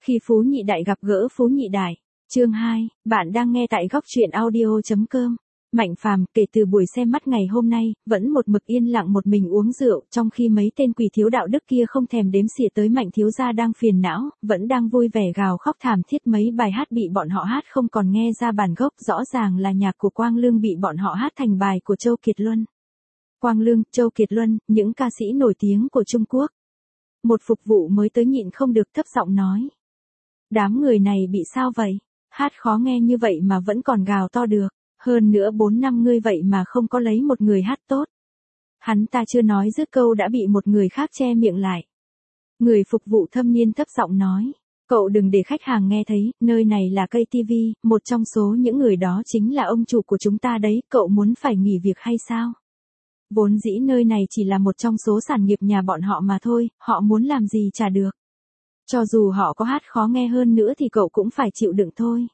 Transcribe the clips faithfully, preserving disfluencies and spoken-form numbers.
Khi Phú Nhị Đại gặp gỡ Phú Nhị Đại. Chương hai, bạn đang nghe tại góc truyện audio.com. Mạnh Phàm kể từ buổi xem mắt ngày hôm nay, vẫn một mực yên lặng một mình uống rượu, trong khi mấy tên quỷ thiếu đạo đức kia không thèm đếm xỉa tới Mạnh thiếu gia đang phiền não, vẫn đang vui vẻ gào khóc thảm thiết mấy bài hát bị bọn họ hát không còn nghe ra bản gốc, rõ ràng là nhạc của Quang Lương bị bọn họ hát thành bài của Châu Kiệt Luân. Quang Lương, Châu Kiệt Luân, những ca sĩ nổi tiếng của Trung Quốc. Một phục vụ mới tới nhịn không được thấp giọng nói. Đám người này bị sao vậy? Hát khó nghe như vậy mà vẫn còn gào to được. Hơn nữa bốn năm ngươi vậy mà không có lấy một người hát tốt. Hắn ta chưa nói dứt câu đã bị một người khác che miệng lại. Người phục vụ thâm niên thấp giọng nói. Cậu đừng để khách hàng nghe thấy, nơi này là cây ti vi, một trong số những người đó chính là ông chủ của chúng ta đấy, cậu muốn phải nghỉ việc hay sao? Vốn dĩ nơi này chỉ là một trong số sản nghiệp nhà bọn họ mà thôi, họ muốn làm gì chả được. Cho dù họ có hát khó nghe hơn nữa thì cậu cũng phải chịu đựng thôi.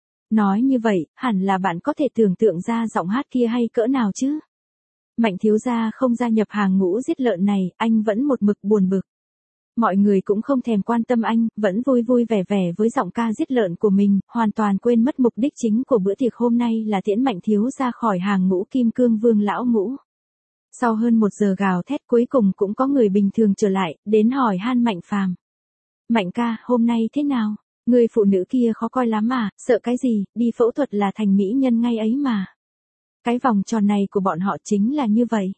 Nói như vậy, hẳn là bạn có thể tưởng tượng ra giọng hát kia hay cỡ nào chứ. Mạnh thiếu gia không gia nhập hàng ngũ giết lợn này, anh vẫn một mực buồn bực. Mọi người cũng không thèm quan tâm anh, vẫn vui vui vẻ vẻ với giọng ca giết lợn của mình, hoàn toàn quên mất mục đích chính của bữa tiệc hôm nay là tiễn Mạnh thiếu ra khỏi hàng ngũ kim cương vương lão ngũ. Sau hơn một giờ gào thét cuối cùng cũng có người bình thường trở lại, đến hỏi han Mạnh Phàm. Mạnh ca, hôm nay thế nào? Người phụ nữ kia khó coi lắm à, sợ cái gì, đi phẫu thuật là thành mỹ nhân ngay ấy mà. Cái vòng tròn này của bọn họ chính là như vậy.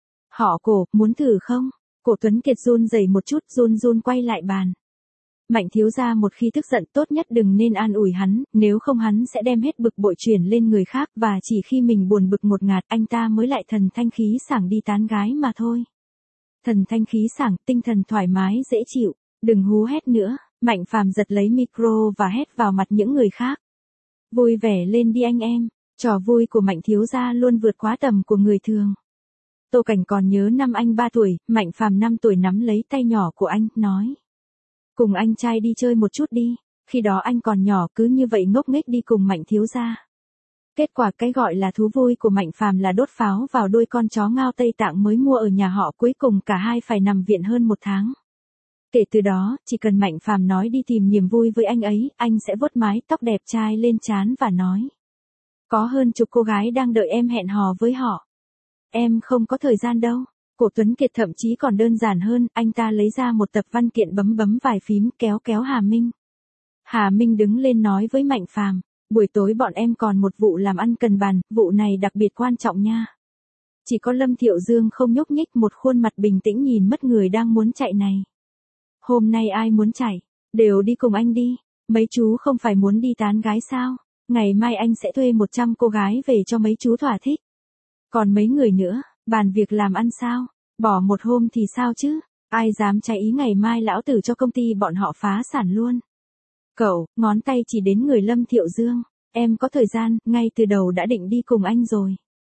Họ cổ, muốn thử không? Cổ Tuấn Kiệt run rẩy một chút, run run quay lại bàn. Mạnh thiếu gia một khi tức giận tốt nhất đừng nên an ủi hắn, nếu không hắn sẽ đem hết bực bội chuyển lên người khác và chỉ khi mình buồn bực ngột ngạt anh ta mới lại thần thanh khí sảng đi tán gái mà thôi. Thần thanh khí sảng, tinh thần thoải mái dễ chịu, đừng hú hét nữa. Mạnh Phàm giật lấy micro và hét vào mặt những người khác. Vui vẻ lên đi anh em, trò vui của Mạnh thiếu gia luôn vượt quá tầm của người thường. Tô Cảnh còn nhớ năm anh ba tuổi, Mạnh Phàm năm tuổi nắm lấy tay nhỏ của anh, nói. Cùng anh trai đi chơi một chút đi, khi đó anh còn nhỏ cứ như vậy ngốc nghếch đi cùng Mạnh thiếu gia. Kết quả cái gọi là thú vui của Mạnh Phàm là đốt pháo vào đôi con chó ngao Tây Tạng mới mua ở nhà họ, cuối cùng cả hai phải nằm viện hơn một tháng. Kể từ đó, chỉ cần Mạnh Phàm nói đi tìm niềm vui với anh ấy, anh sẽ vuốt mái tóc đẹp trai lên trán và nói. Có hơn chục cô gái đang đợi em hẹn hò với họ. Em không có thời gian đâu. Cổ Tuấn Kiệt thậm chí còn đơn giản hơn, anh ta lấy ra một tập văn kiện bấm bấm vài phím kéo kéo Hà Minh. Hà Minh đứng lên nói với Mạnh Phàm, buổi tối bọn em còn một vụ làm ăn cần bàn, vụ này đặc biệt quan trọng nha. Chỉ có Lâm Thiệu Dương không nhúc nhích, một khuôn mặt bình tĩnh nhìn mất người đang muốn chạy này. Hôm nay ai muốn chạy, đều đi cùng anh đi, mấy chú không phải muốn đi tán gái sao, ngày mai anh sẽ thuê một trăm cô gái về cho mấy chú thỏa thích. Còn mấy người nữa, bàn việc làm ăn sao, bỏ một hôm thì sao chứ, ai dám trái ý ngày mai lão tử cho công ty bọn họ phá sản luôn. Cậu, ngón tay chỉ đến người Lâm Thiệu Dương, em có thời gian, ngay từ đầu đã định đi cùng anh rồi.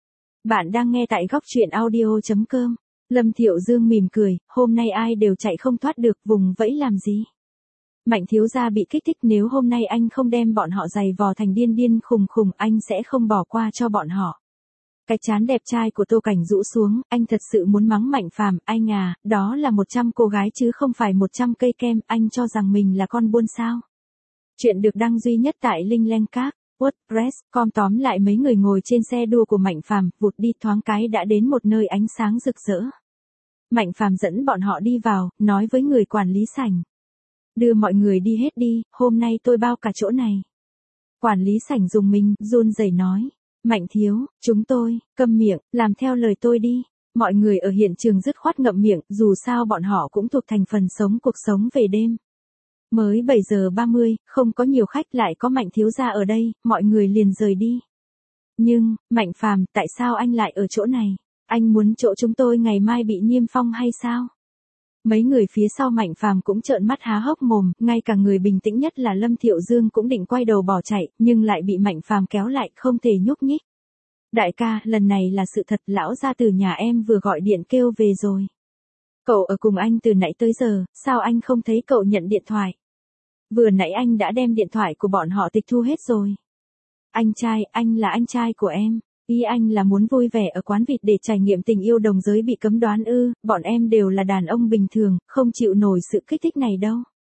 Bạn đang nghe tại góc truyện audio.com. Lâm Thiệu Dương mỉm cười, hôm nay ai đều chạy không thoát được, vùng vẫy làm gì. Mạnh thiếu gia bị kích thích, nếu hôm nay anh không đem bọn họ giày vò thành điên điên khùng khùng, anh sẽ không bỏ qua cho bọn họ. Cái trán đẹp trai của Tô Cảnh rũ xuống, anh thật sự muốn mắng Mạnh Phàm, anh à, đó là một trăm cô gái chứ không phải một trăm cây kem, anh cho rằng mình là con buôn sao. Chuyện được đăng duy nhất tại link Leng Các, WordPress chấm com. Tóm lại mấy người ngồi trên xe đua của Mạnh Phàm, vụt đi thoáng cái đã đến một nơi ánh sáng rực rỡ. Mạnh Phàm dẫn bọn họ đi vào, nói với người quản lý sảnh. Đưa mọi người đi hết đi, hôm nay tôi bao cả chỗ này. Quản lý sảnh dùng mình, run rẩy nói. Mạnh thiếu, chúng tôi, câm miệng, làm theo lời tôi đi. Mọi người ở hiện trường dứt khoát ngậm miệng, dù sao bọn họ cũng thuộc thành phần sống cuộc sống về đêm. Mới bảy giờ ba mươi, không có nhiều khách, lại có Mạnh thiếu gia ở đây, mọi người liền rời đi. Nhưng, Mạnh Phàm, tại sao anh lại ở chỗ này? Anh muốn chỗ chúng tôi ngày mai bị niêm phong hay sao? Mấy người phía sau Mạnh Phàm cũng trợn mắt há hốc mồm, ngay cả người bình tĩnh nhất là Lâm Thiệu Dương cũng định quay đầu bỏ chạy, nhưng lại bị Mạnh Phàm kéo lại, không thể nhúc nhích. Đại ca, lần này là sự thật, lão gia từ nhà em vừa gọi điện kêu về rồi. Cậu ở cùng anh từ nãy tới giờ, sao anh không thấy cậu nhận điện thoại? Vừa nãy anh đã đem điện thoại của bọn họ tịch thu hết rồi. Anh trai, anh là anh trai của em. Ý anh là muốn vui vẻ ở quán vịt để trải nghiệm tình yêu đồng giới bị cấm đoán ư, bọn em đều là đàn ông bình thường, không chịu nổi sự kích thích này đâu.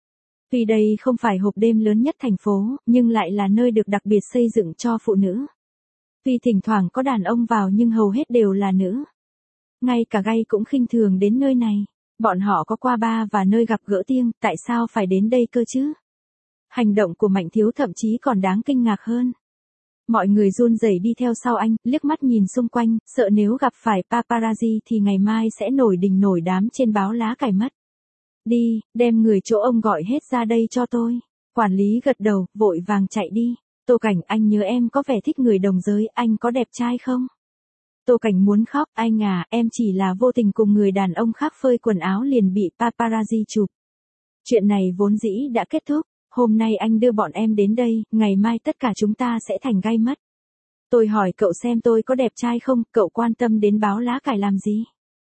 Tuy đây không phải hộp đêm lớn nhất thành phố, nhưng lại là nơi được đặc biệt xây dựng cho phụ nữ. Tuy thỉnh thoảng có đàn ông vào nhưng hầu hết đều là nữ. Ngay cả gay cũng khinh thường đến nơi này. Bọn họ có qua bar và nơi gặp gỡ riêng, tại sao phải đến đây cơ chứ? Hành động của Mạnh Thiếu thậm chí còn đáng kinh ngạc hơn. Mọi người run rẩy đi theo sau anh, liếc mắt nhìn xung quanh, sợ nếu gặp phải paparazzi thì ngày mai sẽ nổi đình nổi đám trên báo lá cải mất. Đi, đem người chỗ ông gọi hết ra đây cho tôi. Quản lý gật đầu, vội vàng chạy đi. Tô Cảnh, anh nhớ em có vẻ thích người đồng giới, anh có đẹp trai không? Tô Cảnh muốn khóc, anh à, em chỉ là vô tình cùng người đàn ông khác phơi quần áo liền bị paparazzi chụp. Chuyện này vốn dĩ đã kết thúc, hôm nay anh đưa bọn em đến đây, ngày mai tất cả chúng ta sẽ thành gay mất. Tôi hỏi cậu xem tôi có đẹp trai không, cậu quan tâm đến báo lá cải làm gì?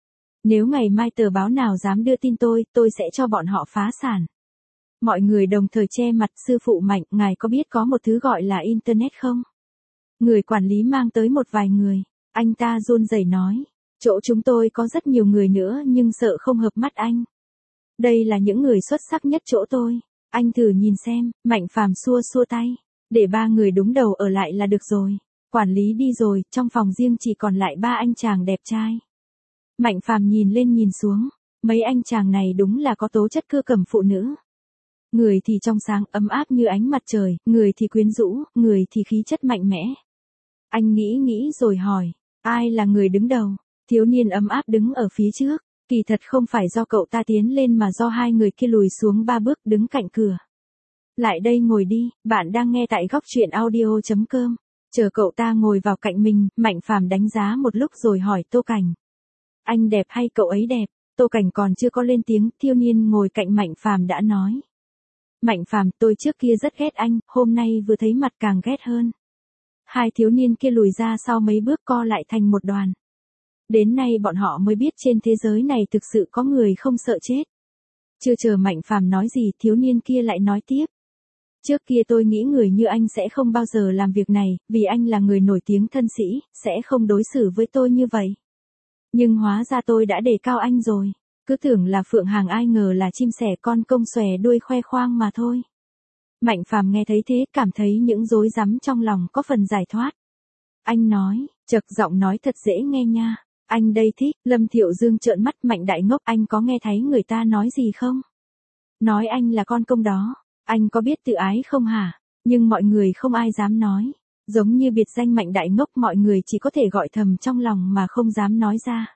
Nếu ngày mai tờ báo nào dám đưa tin tôi, tôi sẽ cho bọn họ phá sản. Mọi người đồng thời che mặt. Sư phụ Mạnh, ngài có biết có một thứ gọi là Internet không? Người quản lý mang tới một vài người. Anh ta run rẩy nói. Chỗ chúng tôi có rất nhiều người nữa nhưng sợ không hợp mắt anh. Đây là những người xuất sắc nhất chỗ tôi. Anh thử nhìn xem. Mạnh Phàm xua xua tay. Để ba người đúng đầu ở lại là được rồi. Quản lý đi rồi, trong phòng riêng chỉ còn lại ba anh chàng đẹp trai. Mạnh Phàm nhìn lên nhìn xuống. Mấy anh chàng này đúng là có tố chất cưa cầm phụ nữ. Người thì trong sáng ấm áp như ánh mặt trời, người thì quyến rũ, người thì khí chất mạnh mẽ. Anh nghĩ nghĩ rồi hỏi, ai là người đứng đầu? Thiếu niên ấm áp đứng ở phía trước, kỳ thật không phải do cậu ta tiến lên mà do hai người kia lùi xuống ba bước đứng cạnh cửa. Lại đây ngồi đi, bạn đang nghe tại góc truyện audio chấm com. Chờ cậu ta ngồi vào cạnh mình, Mạnh Phàm đánh giá một lúc rồi hỏi Tô Cảnh. Anh đẹp hay cậu ấy đẹp? Tô Cảnh còn chưa có lên tiếng, thiếu niên ngồi cạnh Mạnh Phàm đã nói. Mạnh Phàm, tôi trước kia rất ghét anh, hôm nay vừa thấy mặt càng ghét hơn. Hai thiếu niên kia lùi ra sau mấy bước co lại thành một đoàn. Đến nay bọn họ mới biết trên thế giới này thực sự có người không sợ chết. Chưa chờ Mạnh Phàm nói gì, thiếu niên kia lại nói tiếp. Trước kia tôi nghĩ người như anh sẽ không bao giờ làm việc này, vì anh là người nổi tiếng thân sĩ, sẽ không đối xử với tôi như vậy. Nhưng hóa ra tôi đã đề cao anh rồi. Cứ tưởng là phượng hàng ai ngờ là chim sẻ con công xòe đuôi khoe khoang mà thôi. Mạnh Phàm nghe thấy thế cảm thấy những rối rắm trong lòng có phần giải thoát. Anh nói, chậc giọng nói thật dễ nghe nha. Anh đây thích. Lâm Thiệu Dương trợn mắt. Mạnh đại ngốc, anh có nghe thấy người ta nói gì không? Nói anh là con công đó. Anh có biết tự ái không hả? Nhưng mọi người không ai dám nói. Giống như biệt danh Mạnh đại ngốc, mọi người chỉ có thể gọi thầm trong lòng mà không dám nói ra.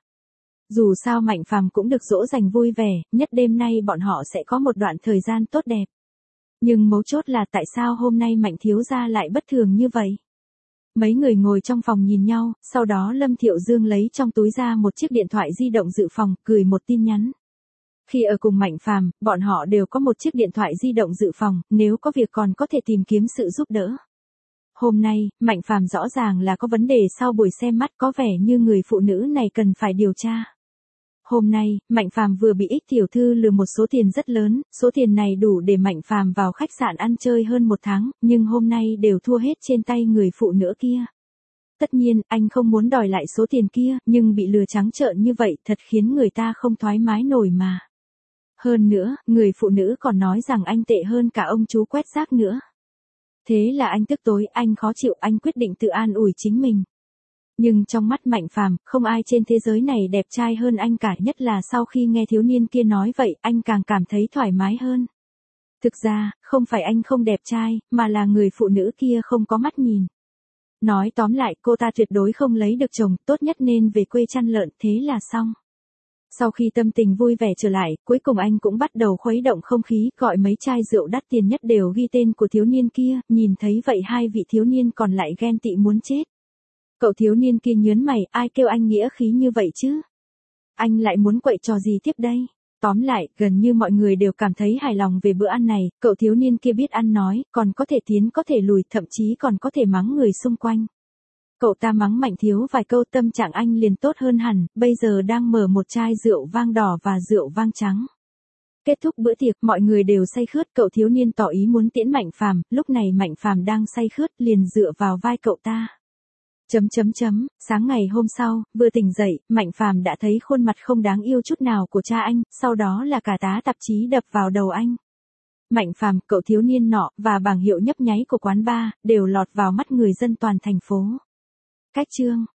Dù sao Mạnh Phàm cũng được dỗ dành vui vẻ, nhất đêm nay bọn họ sẽ có một đoạn thời gian tốt đẹp. Nhưng mấu chốt là tại sao hôm nay Mạnh thiếu gia lại bất thường như vậy? Mấy người ngồi trong phòng nhìn nhau, sau đó Lâm Thiệu Dương lấy trong túi ra một chiếc điện thoại di động dự phòng, gửi một tin nhắn. Khi ở cùng Mạnh Phàm, bọn họ đều có một chiếc điện thoại di động dự phòng, nếu có việc còn có thể tìm kiếm sự giúp đỡ. Hôm nay, Mạnh Phàm rõ ràng là có vấn đề sau buổi xem mắt, có vẻ như người phụ nữ này cần phải điều tra. Hôm nay, Mạnh Phàm vừa bị Ích tiểu thư lừa một số tiền rất lớn, số tiền này đủ để Mạnh Phàm vào khách sạn ăn chơi hơn một tháng, nhưng hôm nay đều thua hết trên tay người phụ nữ kia. Tất nhiên, anh không muốn đòi lại số tiền kia, nhưng bị lừa trắng trợn như vậy thật khiến người ta không thoải mái nổi mà. Hơn nữa, người phụ nữ còn nói rằng anh tệ hơn cả ông chú quét rác nữa. Thế là anh tức tối, anh khó chịu, anh quyết định tự an ủi chính mình. Nhưng trong mắt Mạnh Phàm, không ai trên thế giới này đẹp trai hơn anh cả, nhất là sau khi nghe thiếu niên kia nói vậy, anh càng cảm thấy thoải mái hơn. Thực ra, không phải anh không đẹp trai, mà là người phụ nữ kia không có mắt nhìn. Nói tóm lại, cô ta tuyệt đối không lấy được chồng, tốt nhất nên về quê chăn lợn, thế là xong. Sau khi tâm tình vui vẻ trở lại, cuối cùng anh cũng bắt đầu khuấy động không khí, gọi mấy chai rượu đắt tiền nhất đều ghi tên của thiếu niên kia, nhìn thấy vậy hai vị thiếu niên còn lại ghen tị muốn chết. Cậu thiếu niên kia nhớn mày, ai kêu anh nghĩa khí như vậy chứ? Anh lại muốn quậy trò gì tiếp đây? Tóm lại, gần như mọi người đều cảm thấy hài lòng về bữa ăn này, cậu thiếu niên kia biết ăn nói, còn có thể tiến có thể lùi, thậm chí còn có thể mắng người xung quanh. Cậu ta mắng Mạnh Thiếu vài câu, tâm trạng anh liền tốt hơn hẳn, bây giờ đang mở một chai rượu vang đỏ và rượu vang trắng. Kết thúc bữa tiệc, mọi người đều say khướt, cậu thiếu niên tỏ ý muốn tiễn Mạnh Phàm, lúc này Mạnh Phàm đang say khướt liền dựa vào vai cậu ta. Chấm chấm chấm, sáng ngày hôm sau, vừa tỉnh dậy, Mạnh Phàm đã thấy khuôn mặt không đáng yêu chút nào của cha anh, sau đó là cả tá tạp chí đập vào đầu anh. Mạnh Phàm, cậu thiếu niên nọ, và bảng hiệu nhấp nháy của quán bar, đều lọt vào mắt người dân toàn thành phố. Cách chương